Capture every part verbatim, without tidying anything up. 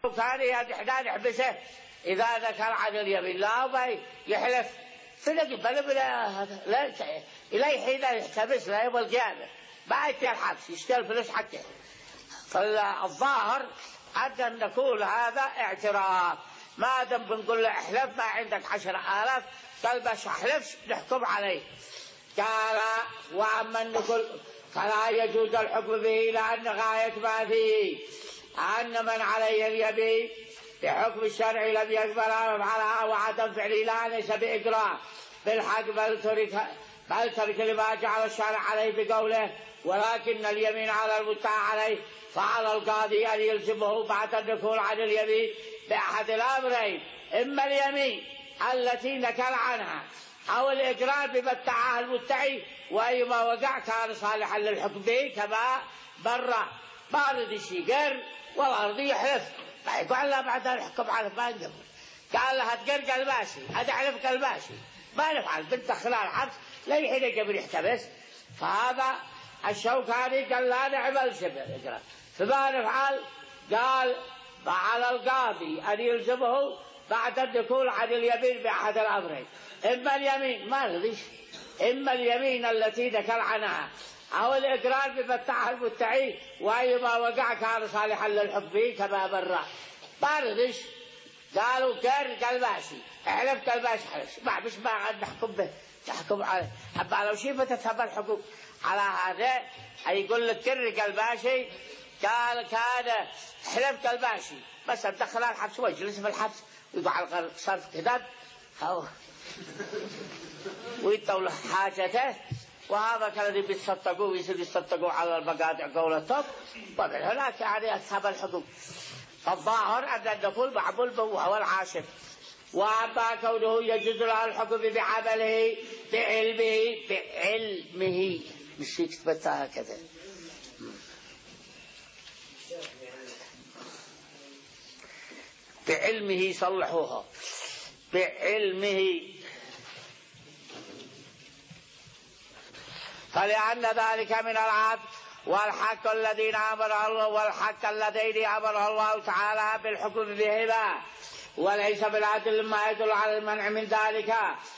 كان يحدان يحبسه إذا ذكر عن اليمين لا وبي يحلف تلقي بلا بلا هذا لا إلى حين يحتبس لا يبغى الجامع بعد الحبس يشتري فلوس حقه. فالظاهر عد أن نقول هذا اعتراف، ما دام بنقول له احلف ما عندك عشر آلاف قال بس احلفش نحكم عليه. قال وأما نقول فلا يجوز الحكم به لأن غاية ما فيه أن من عليه اليمين بحكم الشرع لم يقبل على وعدم فعله لا ليس بإقرار بالحق بل ترك بل ترك لما جعل الشرع عليه بقوله ولكن اليمين على المدعى عليه فعلى القاضي أن يلزمه بعد الدخول عن اليمين بأحد الأمرين، إما اليمين التي نكل عنها أو الإقرار بما ادعاه المدعي وأيما وقع كان صالحا للحكم به كما برا بارد الشيقر والأرض يحلف ما يقول لا بعد الحكم على ما يقبل. قال لها تقر قال ماشي أدعلف قال ماشي ما نفعل بنت خلال الحبس لا يحين قبل يحتبس. فهذا الشوكاني قال لا نعمل شبه إقرار فما نفعل قال فعلى القاضي أن يلزمه بعد الدخول عن اليمين بأحد الأمرين، إما اليمين ما رضيش إما اليمين التي ذكر عنها أو الإقرار بما ادعاه المدعي وأيما وقع كان صالحا للحكم به كما برا ما رضيش. قالوا كر قال ماشي احلف قال ماشي احلف ما مش ما عاد نحكم به تحكم عليه حبا لو شيء فتتهم الحكم على هذا يقول لك كر قال ماشي قال كان حلف قال ماشي بس ادخل الحبس ويجلس في الحبس ويقعد صرف كذاب ويطول حاجته. وهذا كان الذي بيتصدقوا ويصير يصدقوا على المقاطع قولتهم ومن هناك يعني أصحاب الحكم. فالظاهر أن الدخول معمول به وهو العاشر. وأما كونه يجوز له الحكم بعمله بعلمه بعلمه مش يكتبتها هكذا بعلمه صلحوها بعلمه فلأن ذلك من العدل والحق الذين أمره الله والحق الذين أمره الله تعالى بالحكم بهما وليس بالعدل ما يدل على المنع من ذلك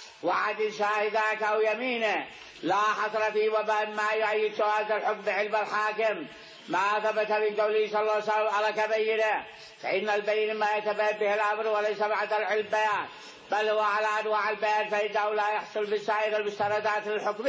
وعدل شاهداك أو يمينه لا حصر فيه وبان ما يعيد هذا الحكم بعلم الحاكم ما ثبت من قوله صلى الله عليه وسلم على كبينه فإن البين ما يتبين به الأمر وليس بعد العلم بيان بل هو على أنواع البيان فإنه لا يحصل بسائر المستندات الحكم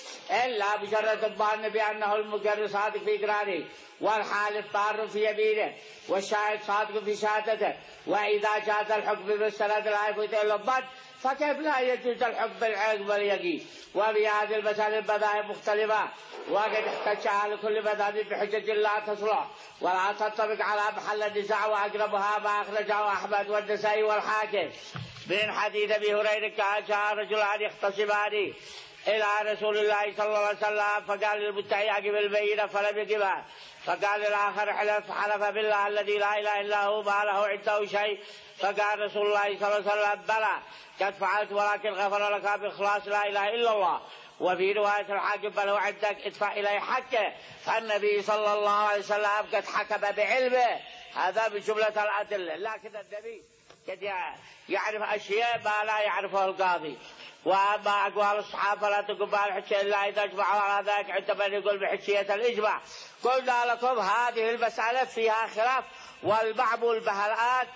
إلا بجرد الظن بأنه المقر صادق في إقراره والحالف بار في يمينه والشاهد صادق في شهادته. وإذا جاز الحكم بالمستند لا يفوت إلا الظن فكيف لا يجوز الحكم بالعلم واليقين. وفي هذه المسائل المذاهب مختلفة وقد احتج على كل مذهب بحجة لا تصلح ولا تنطبق على محل النزاع وأقربها ما أخرجه أحمد والنسائي والحاكم من حديث أبي هريرة قال جاء رجلان يختصمان إلى رسول الله صلى الله عليه وسلم فقال للمدعي أقم البينة فلم يقمها فقال الآخر حلف حلف بالله الذي لا إله إلا هو ما له عنده شيء فقال رسول الله صلى الله عليه وسلم بلى قد فعلت ولكن غفر لك بإخلاص لا إله إلا الله. وفي رواية الحاكم بل هو عندك ادفع إليه حقه فالنبي صلى الله عليه وسلم قد حكم بعلمه. هذا بجملة الأدلة. لكن النبي قد يعرف أشياء ما لا يعرفه القاضي. وأما أقوال الصحابة لا تقبل الحجة إلا إذا اجمعوا على ذلك عندما يقول بحجية الإجماع. قلنا لكم هذه المسألة فيها خلاف والمعمول بها الآن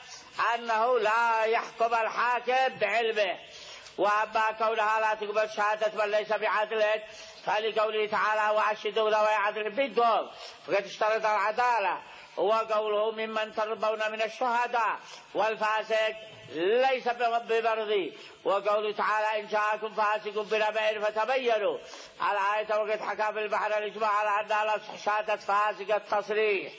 أنه لا يحكم الحاكم بعلمه. وأما كونها لا تقبل شهادة من ليس بعدل فلقوله تعالى وأشهدوا ذوي عدل منكم فقد اشترط العدالة وقوله ممن ترضون من الشهداء والفاسق ليس بمرضي. وقوله تعالى إن جاءكم فاسق بنبأ فتبينوا الآية وقد حكى في البحر الإجماع على أنها لا شهادة فاسق التصريح.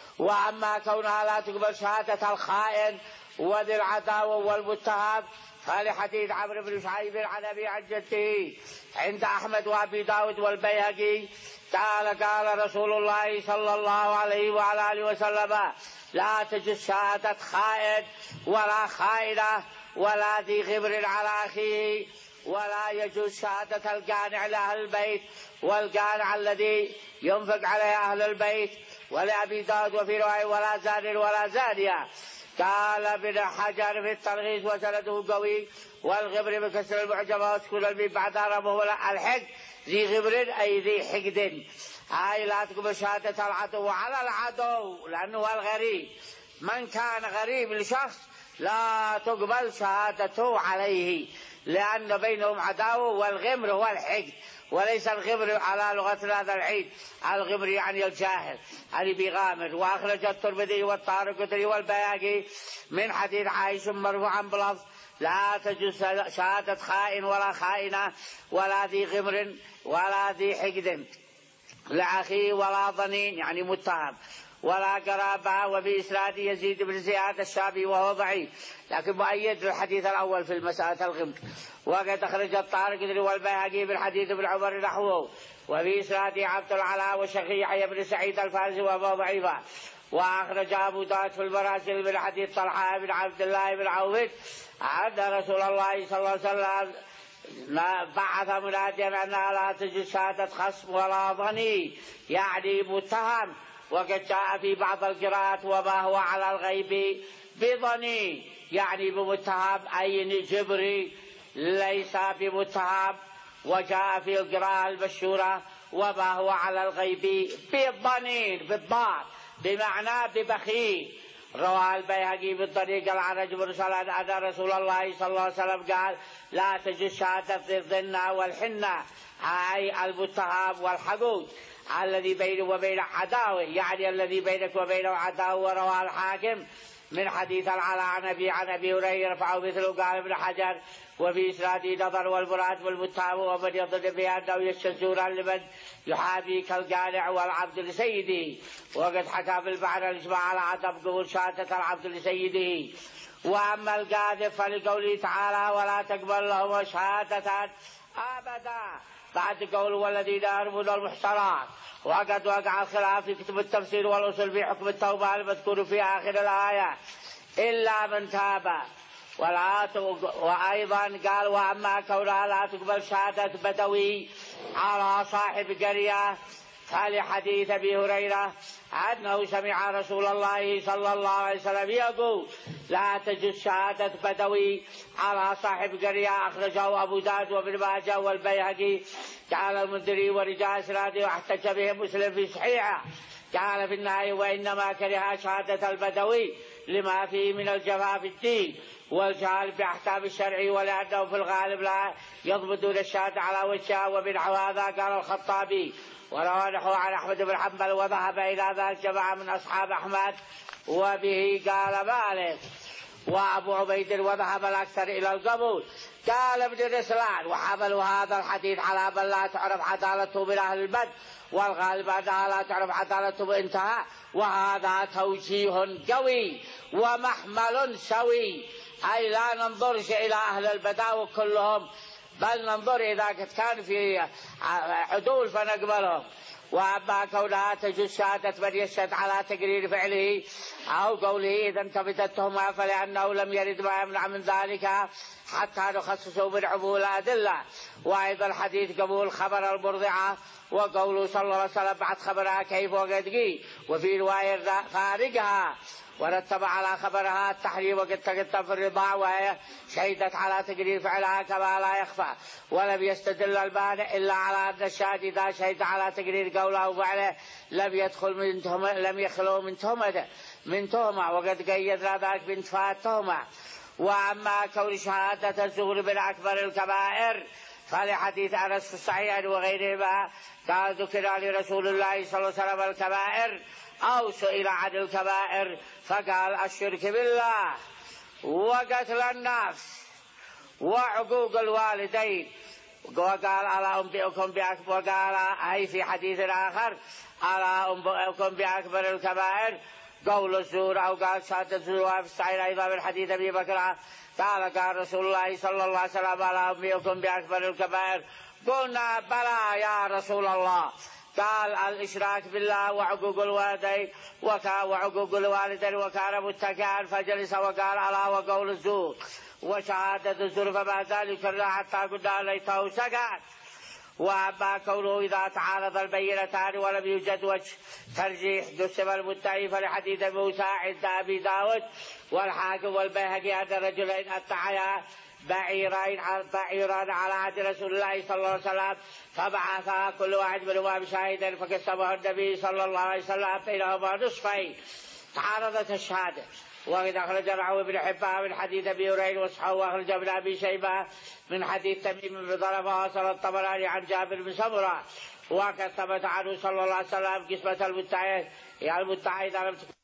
وأما كونها لا تقبل شهادة الخائن وذي العداوة والمتهم فلحديث عمرو بن شعيب عن أبي عن جده عند أحمد وأبي داود والبيهقي قال قال رسول الله صلى الله عليه وعلى آله وسلم لا تجوز شهادة خائن ولا خائنة ولا ذي غبر على أخيه ولا يجوز شهادة القانع لأهل البيت والقانع الذي ينفق عليه أهل البيت. ولأبي داود وفي رواية ولا زان ولا زانية قال ابن حجر في التلخيص وسنده قوي. والغبر بكسر المعجمة وسكون الميم بعد ربه الحقد ذي غبر أي ذي حقد، هاي لا تقبل شهادة العدو على العدو لأنه هو الغريب. من كان غريب لشخص لا تقبل شهادته عليه لأن بينهم عداوة، والغمر هو الحقد وليس الغمر على لغة هذا العيد. الغمر يعني الجاهل يعني بغامر. وأخرج الترمذي والطارقطني والبيهقي من حديث عائشة مرفوعا بلفظ لا تجوز شهادة خائن ولا خائنة ولا ذي غمر ولا ذي حقد لأخيه ولا ظنين يعني متهم ولا قرابة. وبإسناد يزيد بن زياد الشابي وهو ضعيف لكن مؤيد للحديث الأول في المسألة الغمر. وقد أخرج الطارقطني والبيهقي بالحديث ابن عمر نحوه. وبإسناد عبد العلاء وشيخ يحيى بن سعيد الفارسي وهو ضعيف. وأخرج أبو داود في المراسل من حديث طلحة بن عبد الله بن عوف أن رسول الله صلى الله عليه وسلم بعث مناديا أنها لا تجوز شهادة خصم ولا ظني يعني متهم. وقد جاء في بعض القراءات وما هو على الغيب بظني يعني بمتهم أي جبري ليس بمتهم. وجاء في القراءة المشهورة وما هو على الغيب بظنين بالضاد بمعنى ببخيل. رواه البيهقي بالطريق العرج مرسلا أن رسول الله صلى الله عليه وسلم قال لا تجوز شهادة الظن والحنة أي المتهم والحقود الذي بينه وبين عداوة يعني الذي بينك وبينه عداوة. ورواه الحاكم من حديث العلاء عن أبي عن أبي هريرة رفعه مثله. قال ابن حجر وفي إسناده نظر والمراد والمتهم ومن يظن بأنه يستزور لمن يحابي كالقانع والعبد لسيده. وقد حكى في المعنى الإجماع على عدم قبول شهادة العبد لسيده. وأما القاذف فلقوله تعالى ولا تقبل لهم شهادة أبدا بعد قوله والذين يرمون المحصنات. وقد وقع الخلاف في كتب التفسير والأصول في حكم التوبة المذكور في آخر الآية إلا من تاب. وأيضا قال وأما كونها لا تقبل شهادة بدوي على صاحب قرية فلحديث أبي هريرة أنه سمع رسول الله صلى الله عليه وسلم يقول لا تجوز شهادة بدوي على صاحب قرية. أخرجه أبو داود وابن ماجه والبيهقي. قال المنذري ورجال إسناده واحتج به مسلم في صحيحه. قال في النهاية وإنما كره شهادة البدوي لما فيه من الجفاء في الدين والجهل بأحكام الشرع ولأنه في الغالب لا يضبطون الشهادة على وجهها. ومن هذا قال الخطابي وروى نحوه عن أحمد بن حنبل وذهب إلى ذلك جماعة من أصحاب أحمد وبه قال مالك وأبو عبيد وذهب الأكثر إلى القبول. قال ابن رسلان وحملوا هذا الحديث على من لا تعرف عدالته من أهل البدء والغالب أنها لا تعرف عدالته انتهى. وهذا توجيه قوي ومحمل سوي أي لا ننظرش إلى أهل البداوة كلهم بل ننظر إذا كان في عدول فنقبلهم. وأما كونها تجوز شهادة من يشهد على تقرير فعله أو قوله إذا انتبهت التهمة فلأنه لم يرد ما يمنع من ذلك حتى نخصصه من عموم الأدلة. وأيضا حديث قبول خبر المرضعة وقوله صلى الله عليه وسلم بعد خبرها كيف وقد قيل. وفي رواية خارجها ورتب على خبرها التحريم وقد تقدم في الرضاع وهي شهدت على تقرير فعلها كما لا يخفى. ولم يستدل المانع إلا على أن الشاهد إذا شهد على تقرير قوله وفعله لم يدخل من تهمة لم يخلو من تهمة من تهمة وقد قيدنا ذلك بانتفاء التهمة. وأما كون شهادة الزور من أكبر الكبائر فلحديث أنس في الصحيح وغيرهما قال ذكر لرسول الله صلى الله عليه وسلم الكبائر أو سئل عن الكبائر فقال الشرك بالله وقتل النفس وعقوق الوالدين. وقال ألا أنبئكم بأكبر وقال أي في حديث آخر ألا أنبئكم بأكبر الكبائر قول الزور أو قال شهادة الزور. في الصحيح أيضا من حديث أبي بكر قال قال رسول الله صلى الله عليه وسلم ألا أنبئكم بأكبر الكبائر قلنا بلى يا رسول الله. قال الإشراك بالله وعقوق الوالدين وعقوق الوالدين وكان متكئا فجلس وقال ألا وقول الزور وشهادة الزور فما زال يكرر حتى قلنا ليته سكت. وأما كونه إذا تعارض البينتان ولم يوجد وجه ترجيح جسم المدعي فلحديث موسى عند أبي داود والحاكم والبيهقي أن رجلين اتعيا بعيرين بعيران على عهد رسول الله صلى الله عليه وسلم فبعثا كل واحد منهما بشاهد فقسمه النبي صلى الله عليه وسلم بينهما نصفين تعارضت الشهادة. وقد أخرج رواه ابن حبان من حديث أبي هريرة وصححه وأخرج ابن أبي شيبة من حديث تميم بن ضربة وصل الطبراني عن جابر بن سمرة وقد ثبت عنه صلى الله عليه وسلم قسمة المدعي المدعي إذا لم تكن